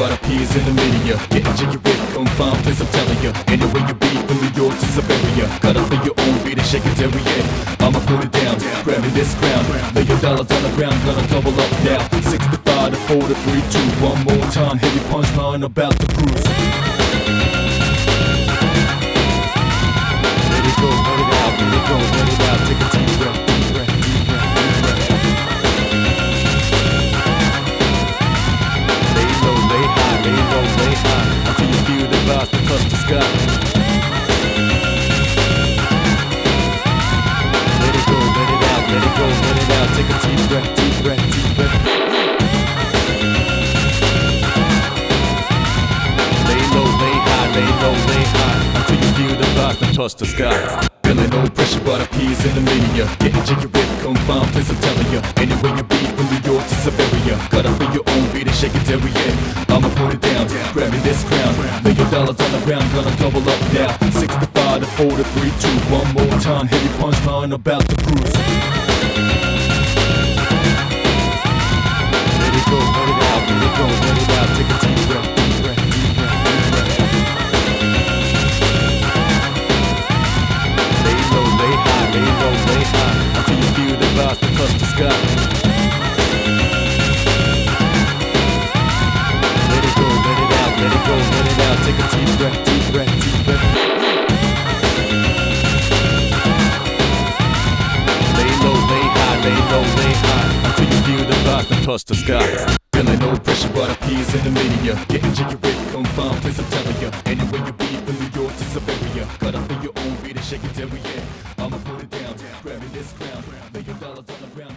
but appears in the media. Getting jiggy with confined place, I'm telling ya. Anywhere you be, from New York to Siberia. Cut up for your own beat and shake it every day. I'ma put it down, grabbing this crown. Lay your dollars on the ground, gonna double up now. 65 to 4 to 3, 2, one more time. Heavy punchline about to cruise. Let it go, let it out, let it go, let it out. Take a deep breath, deep breath, deep breath, deep breath. Lay low, lay high, lay low, lay high. Until you feel the vibes that touch the sky. Let it go, let it out, let it go, let it out. Take a deep breath, deep breath, deep breath. Lay low, lay high, lay low, lay high. Until you feel the vibes that touch the sky. Feeling no pressure, but appears in the media. Getting jiggy with confined place, I'm telling ya. Anywhere you be, from New York to Siberia. Cut up for your own beat and shake it every day. I'ma put it down, grabbing this crown. Lay your dollars on the ground, gonna double up now. 65 to 4 to 3, 2, one more time. Heavy punchline about to cruise. Let it go, let it out, let it go, let it out. Take a deep breath, deep breath, deep breath, deep breath. Lay low, lay high, lay low, lay high. Until you feel the vibes that touch the sky. Let it go, let it out, let it go, let it out. Take a deep breath, deep breath, deep breath. Lay low, lay high, lay low, lay high. Until you feel the vibes that touch the sky. Feeling no pressure, but appears in the media. Getting jiggy with confined place, I'm telling ya. Anywhere you be, from New York to Siberia. Cut up for your own beat and shake it every day. I'ma put it down, grabbing this crown. Lay your dollars on the ground.